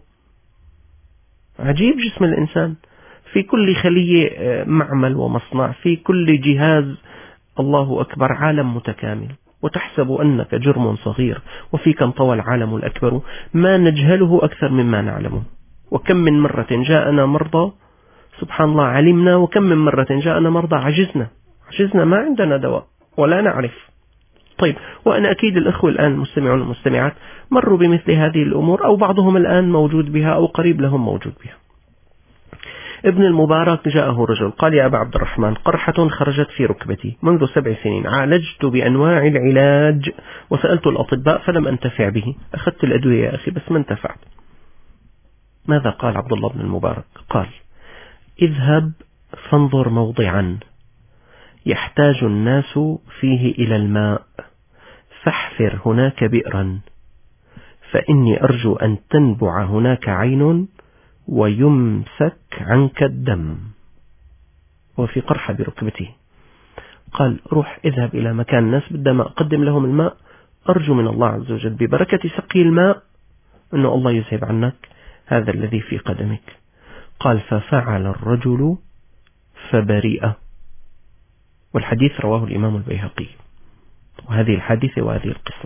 عجيب جسم الإنسان، في كل خلية معمل ومصنع، في كل جهاز الله أكبر عالم متكامل، وتحسب أنك جرم صغير وفيك انطوى العالم الأكبر. ما نجهله أكثر مما نعلمه. وكم من مرة جاءنا مرضى سبحان الله علمنا، وكم من مرة جاءنا مرضى عجزنا ما عندنا دواء ولا نعرف. طيب وأنا أكيد الأخوة الآن المستمعون والمستمعات مروا بمثل هذه الأمور، أو بعضهم الآن موجود بها أو قريب لهم موجود بها. ابن المبارك جاءه رجل قال يا أبا عبد الرحمن قرحة خرجت في ركبتي منذ 7 سنين، عالجت بأنواع العلاج وسألت الأطباء فلم أنتفع به، أخذت الأدوية يا أخي بس ما انتفعت. ماذا قال عبد الله بن المبارك؟ قال اذهب فانظر موضعا يحتاج الناس فيه إلى الماء فاحفر هناك بئرا، فإني أرجو أن تنبع هناك عين ويمسك عنك الدم. وفي قرحة بركبته. قال روح اذهب إلى مكان الناس بدأ ماء، قدم لهم الماء، أرجو من الله عز وجل ببركة سقي الماء أنه الله يذهب عنك هذا الذي في قدمك. قال ففعل الرجل فبرئ. والحديث رواه الإمام البيهقي. وهذه الحادثة وهذه القصة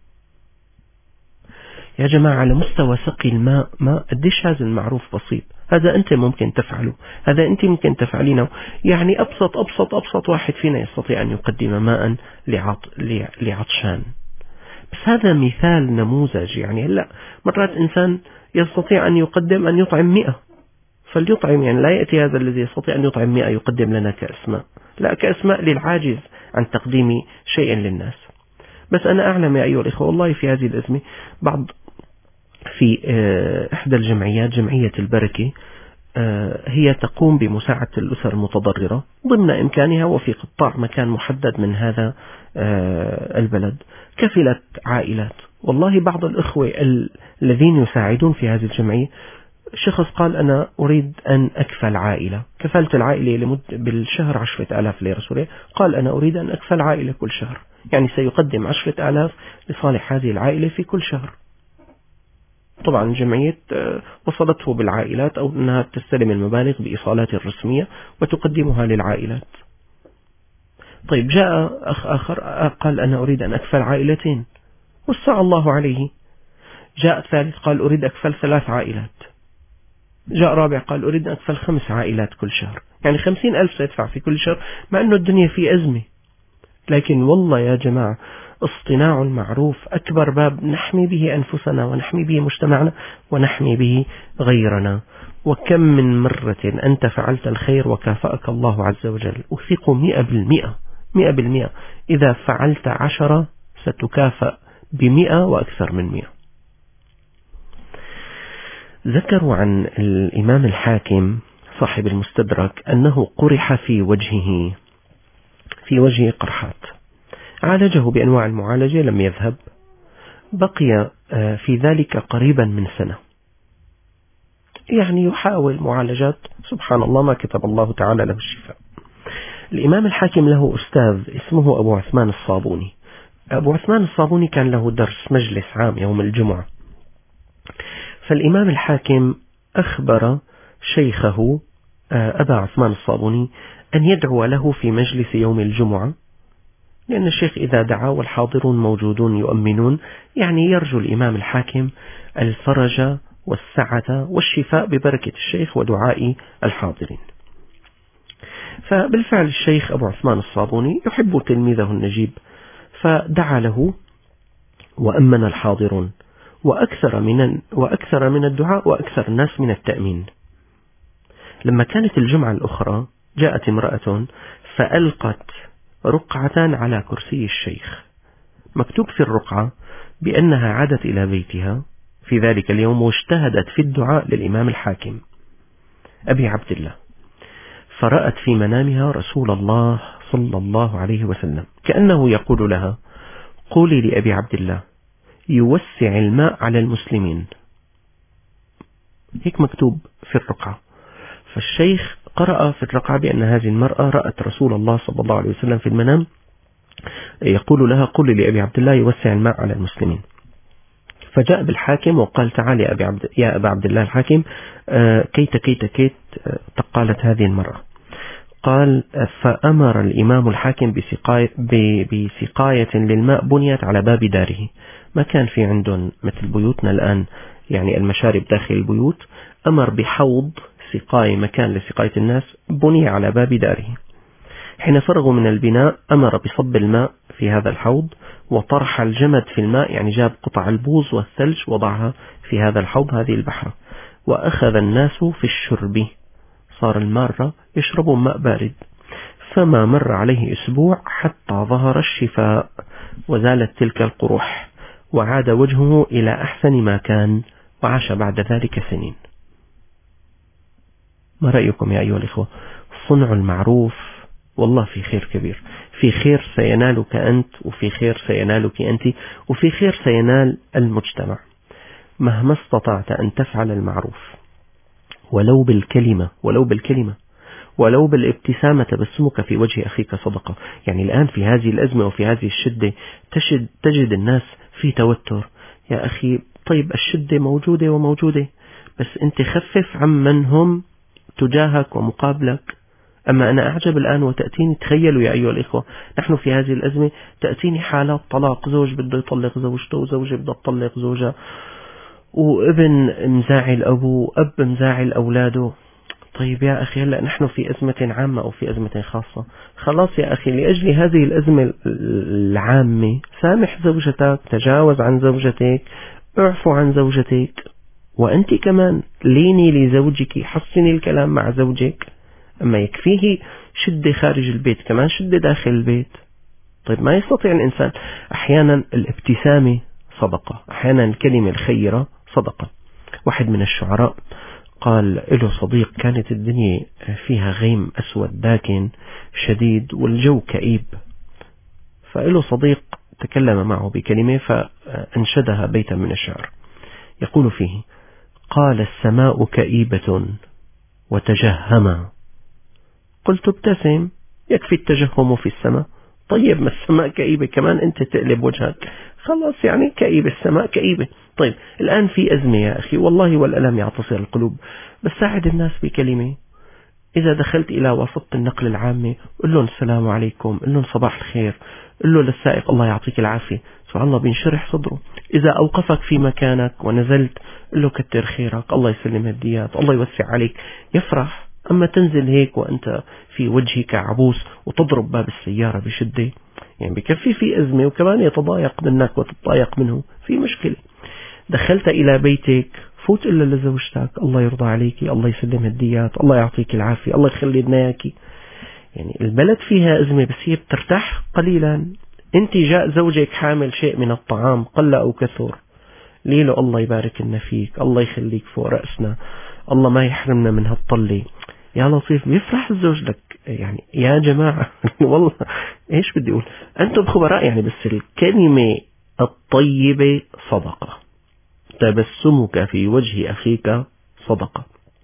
يا جماعة على مستوى سقي الماء، ما قديش هذا المعروف بسيط، هذا أنت ممكن تفعله، هذا أنت ممكن تفعلينه. يعني أبسط واحد فينا يستطيع أن يقدم ماء لعطشان. بس هذا مثال نموذج. يعني هلا مرات إنسان يستطيع أن يقدم أن يطعم 100 فليطعم، يعني لا يأتي هذا الذي يستطيع أن يطعم 100 يقدم لنا كأس ماء، لا كأس ماء للعاجز عن تقديم شيء للناس. بس أنا أعلم يا أيها الإخوة والله في هذه الأزمة بعض في إحدى الجمعيات جمعية البركة هي تقوم بمساعدة الأسر المتضررة ضمن إمكانها وفي قطاع مكان محدد من هذا البلد، كفلت عائلات. والله بعض الأخوة الذين يساعدون في هذه الجمعية شخص قال أنا أريد أن أكفل عائلة، كفلت العائلة بالشهر 10,000 ليرة سورية. قال أنا أريد أن أكفل عائلة كل شهر، يعني سيقدم 10,000 لصالح هذه العائلة في كل شهر. طبعا الجمعية وصلته بالعائلات أو أنها تستلم المبالغ بإيصالات رسمية وتقدمها للعائلات. طيب جاء أخ آخر قال أنا أريد أن أكفل عائلتين، وسع الله عليه. جاء ثالث قال أريد أكفل 3 عائلات. جاء رابع قال أريد أن أكفل 5 عائلات كل شهر، يعني 50,000 سيدفع في كل شهر، مع أنه الدنيا في أزمة. لكن والله يا جماعة اصطناع المعروف أكبر باب نحمي به أنفسنا ونحمي به مجتمعنا ونحمي به غيرنا. وكم من مرة أنت فعلت الخير وكافأك الله عز وجل، أثق 100% إذا فعلت 10 ستكافأ ب100 وأكثر من 100. ذكروا عن الإمام الحاكم صاحب المستدرك أنه قرح في وجهه قرحات، عالجه بأنواع المعالجة لم يذهب، بقي في ذلك قريبا من سنة، يعني يحاول معالجات، سبحان الله ما كتب الله تعالى له الشفاء. الإمام الحاكم له أستاذ اسمه أبو عثمان الصابوني. أبو عثمان الصابوني كان له درس مجلس عام يوم الجمعة، فالإمام الحاكم أخبر شيخه أبا عثمان الصابوني أن يدعو له في مجلس يوم الجمعة، لأن الشيخ إذا دعا والحاضرون موجودون يؤمنون، يعني يرجو الإمام الحاكم الفرج والسعة والشفاء ببركة الشيخ ودعاء الحاضرين. فبالفعل الشيخ أبو عثمان الصابوني يحب تلميذه النجيب، فدعا له وأمن الحاضرون، وأكثر من الدعاء وأكثر الناس من التأمين. لما كانت الجمعة الأخرى جاءت امرأة فألقت رقعة على كرسي الشيخ، مكتوب في الرقعة بأنها عادت إلى بيتها في ذلك اليوم واجتهدت في الدعاء للإمام الحاكم أبي عبد الله، فرأت في منامها رسول الله صلى الله عليه وسلم كأنه يقول لها قولي لأبي عبد الله يوسع الماء على المسلمين، هيك مكتوب في الرقعة. فالشيخ قرأ في الرقعة بأن هذه المرأة رأت رسول الله صلى الله عليه وسلم في المنام يقول لها قولي لأبي عبد الله يوسع الماء على المسلمين. فجاء بالحاكم وقال تعال يا أبا عبد الله الحاكم، كيت قالت هذه المرأة. قال فأمر الإمام الحاكم بسقاية للماء بنيت على باب داره، ما كان في عندهم مثل بيوتنا الآن يعني المشارب داخل البيوت، أمر بحوض سقاية، مكان لسقاية الناس بني على باب داره. حين فرغوا من البناء أمر بصب الماء في هذا الحوض وطرح الجمد في الماء، يعني جاب قطع البوز والثلج وضعها في هذا الحوض هذه البحرة، وأخذ الناس في الشرب، صار المارة يشربوا ماء بارد. فما مر عليه أسبوع حتى ظهر الشفاء وزالت تلك القروح وعاد وجهه إلى أحسن ما كان، وعاش بعد ذلك سنين. ما رأيكم يا أيها الإخوة؟ صنع المعروف والله في خير كبير، في خير سينالك أنت، وفي خير سينالك أنت، وفي خير سينال المجتمع. مهما استطعت أن تفعل المعروف ولو بالكلمة ولو بالابتسامة تبسمك في وجه أخيك صدقة. يعني الآن في هذه الأزمة وفي هذه الشدة تجد الناس في توتر. يا أخي طيب الشدة موجودة بس أنت خفف عمن هم تجاهك ومقابلك. أما أنا أعجب الآن وتأتيني، تخيلوا يا أيها الإخوة نحن في هذه الأزمة تأتيني حالات طلاق، زوج بده يطلق زوجته وزوجة بدها تطلق زوجها، وابن مزاعل أبوه، أب مزاعل أولاده. طيب يا أخي هلأ نحن في أزمة عامة أو في أزمة خاصة، خلاص يا أخي لأجل هذه الأزمة العامة سامح زوجتك، تجاوز عن زوجتك، اعفو عن زوجتك، وأنت كمان ليني لزوجك، حسني الكلام مع زوجك. أما يكفيه شدة خارج البيت كمان شدة داخل البيت. طيب ما يستطيع الإنسان. أحيانا الابتسامة صدقة، أحيانا الكلمة الخيرة صدقة. واحد من الشعراء قال له صديق كانت الدنيا فيها غيم أسود داكن شديد والجو كئيب، فله صديق تكلم معه بكلمة فأنشدها بيتا من الشعر يقول فيه قال السماء كئيبة وتجهما. قلت ابتسم، يكفي التجهم في السماء. طيب ما السماء كئيبة كمان أنت تقلب وجهك، خلاص يعني كئيبة، السماء كئيبة. طيب الآن في أزمة يا أخي، والله والألم يعتصر القلوب، بس ساعد الناس بكلمة. إذا دخلت إلى وسط النقل العامة قل لهم السلام عليكم، قل لهم صباح الخير، قل له للسائق الله يعطيك العافية، سبحان الله بينشرح صدره. إذا أوقفك في مكانك ونزلت قل له كتر خيرك، الله يسلم هديات، الله يوسع عليك، يفرح. أما تنزل هيك وأنت في وجهك عبوس وتضرب باب السيارة بشدة، يعني بكفي في أزمة، وكمان يتضايق منك وتتضايق منه، في مشكلة. دخلت إلى بيتك فوت إلا لزوجتك، الله يرضى عليك، الله يسلم هديات، الله يعطيك العافية، الله يخلي لنا إياكي. يعني البلد فيها أزمة بس هي بترتاح قليلا. أنت جاء زوجك حامل شيء من الطعام قل أو كثر، ليله الله يبارك لنا فيك، الله يخليك فوق رأسنا، الله ما يحرمنا من هالطلة، يا لطيف. بيفرح الزوج لك. يعني يا جماعة والله إيش بدي أقول، أنتم خبراء يعني، بس الكلمة الطيبة صدقة. تبسمك في وجه أخيك صدقة.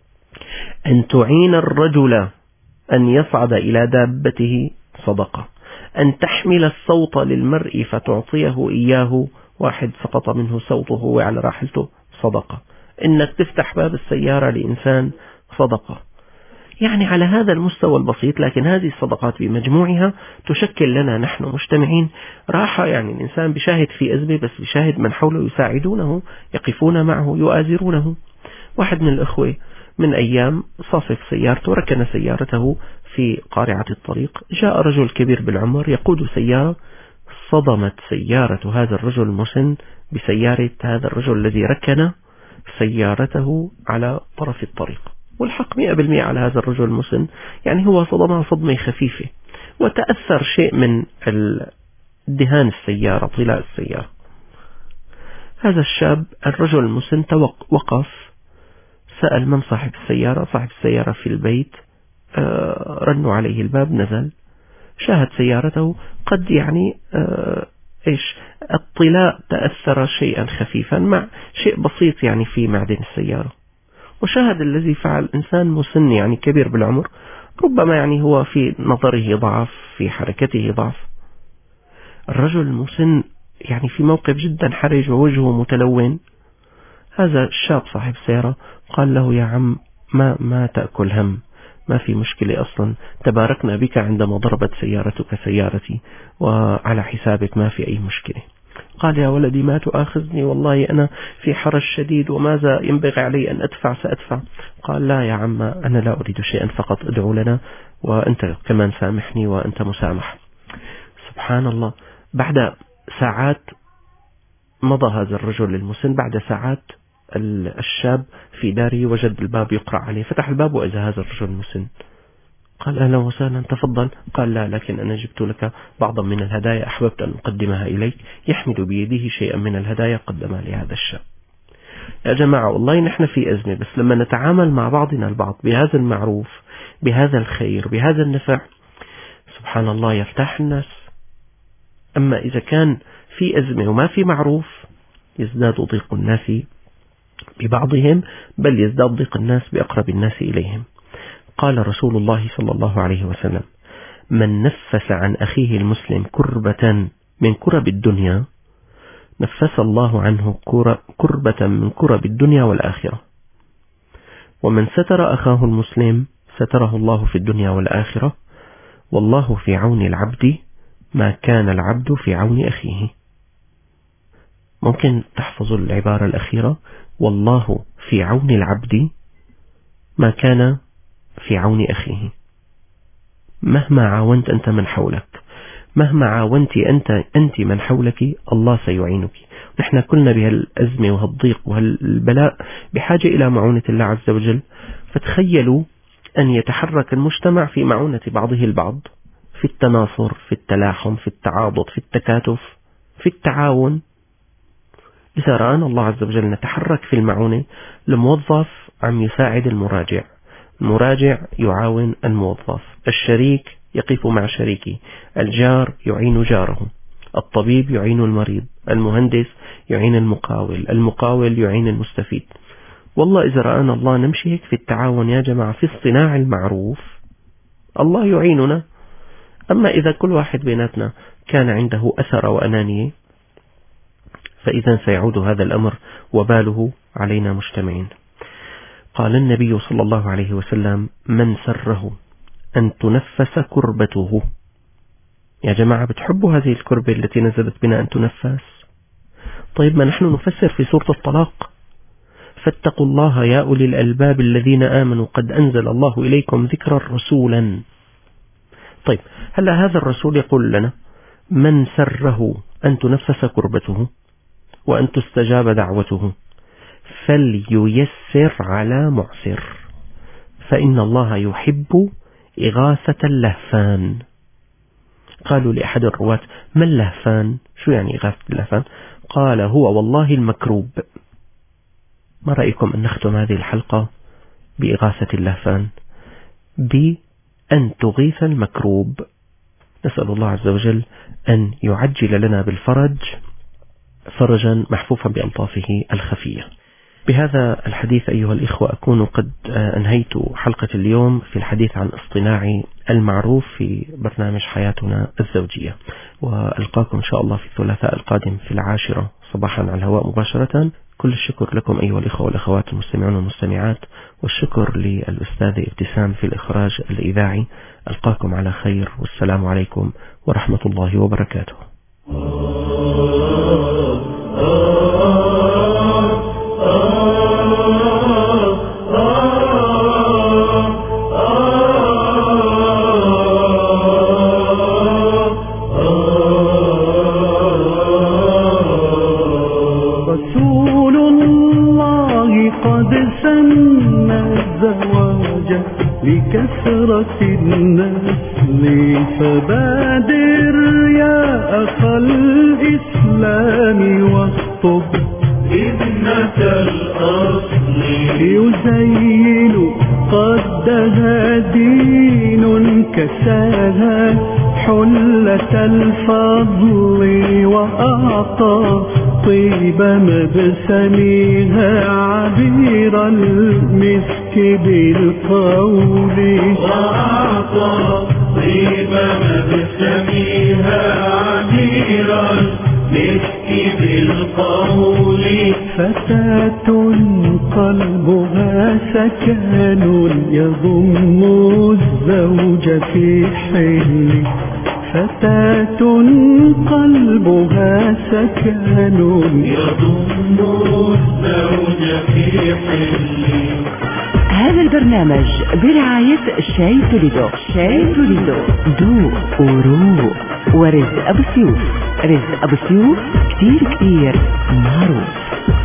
أن تعين الرجل أن يصعد إلى دابته صدقة. أن تحمل الصوت للمرء فتعطيه إياه، واحد سقط منه صوته وهو على راحلته صدقة. إنك تفتح باب السيارة لإنسان صدقة. يعني على هذا المستوى البسيط، لكن هذه الصدقات بمجموعها تشكل لنا نحن مجتمعين راحة. يعني الإنسان بيشاهد في أزمة بس بيشاهد من حوله يساعدونه، يقفون معه، يؤازرونه. واحد من الأخوة من أيام صاصف سيارته، ركن سيارته في قارعة الطريق، جاء رجل كبير بالعمر يقود سيارة، صدمت سيارة هذا الرجل المسن بسيارة هذا الرجل الذي ركن سيارته على طرف الطريق، والحق 100% على هذا الرجل المسن. يعني هو صدمها صدمة خفيفة، وتأثر شيء من دهان السيارة، طلاء السيارة. هذا الشاب الرجل المسن وقف، سأل من صاحب السيارة، صاحب السيارة في البيت، رنوا عليه الباب، نزل شاهد سيارته قد يعني الطلاء تأثر شيئا خفيفا مع شيء بسيط يعني في معدن السيارة، وشاهد الذي فعل إنسان مسن يعني كبير بالعمر، ربما يعني هو في نظره ضعف، في حركته ضعف. الرجل المسن يعني في موقف جدا حرج ووجهه متلون. هذا الشاب صاحب السيارة قال له يا عم ما تأكل هم، ما في مشكلة أصلا، تباركنا بك عندما ضربت سيارتك سيارتي وعلى حسابك، ما في أي مشكلة. قال يا ولدي ما تؤاخذني، والله أنا في حرج شديد وماذا ينبغي علي أن أدفع، سأدفع. قال لا يا عم أنا لا أريد شيئا، فقط ادعو لنا وأنت كمان سامحني وأنت مسامح. سبحان الله. بعد ساعات مضى هذا الرجل المسن، بعد ساعات الشاب في داره وجد الباب يقرأ عليه، فتح الباب وإذا هذا الرجل المسن. قال أهلا وسهلا تفضل. قال لا، لكن أنا جبت لك بعضا من الهدايا أحببت أن أقدمها إليك. يحمل بيده شيئا من الهدايا قدمها لهذا الشاب. يا جماعة والله نحن في أزمة، بس لما نتعامل مع بعضنا البعض بهذا المعروف، بهذا الخير، بهذا النفع، سبحان الله يرتاح الناس. أما إذا كان في أزمة وما في معروف يزداد ضيق الناس ببعضهم، بل يزداد ضيق الناس بأقرب الناس إليهم. قال رسول الله صلى الله عليه وسلم من نفس عن أخيه المسلم كربة من كرب الدنيا نفس الله عنه كربة من كرب الدنيا والآخرة. ومن ستر أخاه المسلم ستره الله في الدنيا والآخرة، والله في عون العبد ما كان العبد في عون أخيه. ممكن تحفظوا العبارة الأخيرة، والله في عون العبد ما كان في عون أخيه. مهما عاونت أنت من حولك، مهما عاونت أنت من حولك، الله سيعينك. نحن كلنا بهالأزمة وهالضيق وهالبلاء بحاجة إلى معونة الله عز وجل. فتخيلوا أن يتحرك المجتمع في معونة بعضه البعض، في التناصر، في التلاحم، في التعاضد، في التكاتف، في التعاون. إذا رأينا الله عز وجل نتحرك في المعونة، الموظف عم يساعد المراجع، المراجع يعاون الموظف، الشريك يقف مع شريكه، الجار يعين جاره، الطبيب يعين المريض، المهندس يعين المقاول، المقاول يعين المستفيد. والله إذا رأنا الله نمشي هيك في التعاون يا جماعة في اصطناع المعروف الله يعيننا. أما إذا كل واحد بيناتنا كان عنده أثر وأنانية فإذا سيعود هذا الأمر وباله علينا مجتمعين. قال النبي صلى الله عليه وسلم: من سره أن تنفس كربته. يا جماعة بتحبوا هذه الكربة التي نزلت بنا أن تنفس؟ طيب ما نحن نفسر في سورة الطلاق: فاتقوا الله يا أولي الألباب الذين آمنوا قد أنزل الله إليكم ذكرا رسولا. طيب هلا هذا الرسول يقول لنا: من سره أن تنفس كربته وأن تستجاب دعوته فلييسر على معسر فإن الله يحب إغاثة اللهفان. قالوا لأحد الرواة: ما اللهفان؟ شو يعني إغاثة اللهفان؟ قال: هو والله المكروب. ما رأيكم أن نختم هذه الحلقة بإغاثة اللهفان، بأن تغيث المكروب؟ نسأل الله عز وجل أن يعجل لنا بالفرج فرجا محفوفا بألطافه الخفية. بهذا الحديث أيها الإخوة أكون قد أنهيت حلقة اليوم في الحديث عن اصطناع المعروف في برنامج حياتنا الزوجية، وألقاكم إن شاء الله في الثلاثاء القادم في 10 صباحا على الهواء مباشرة. كل الشكر لكم أيها الإخوة والأخوات المستمعون والمستمعات، والشكر للأستاذ ابتسام في الإخراج الإذاعي. ألقاكم على خير، والسلام عليكم ورحمة الله وبركاته. رسول الله قد سن الزواج لكثرة النسل، فبادر يا أخا الإسلام واخطب ابنة الأصل، يزين قدها دين كساها حلة الفضل، وأعطى طيب مبسمها عبير المسك بالقول، وأعطى طيب مبسمها عبير المسك بالقول. فتاة قلبها سكن يضم الزوج في حله، فتاة قلبها سكن يضم الزوج في حله. هذا البرنامج برعاية شاي توليدو. شاي توليدو ذوق وروق. ورزق أبو سيوف. رزق أبو سيوف كتير معروف.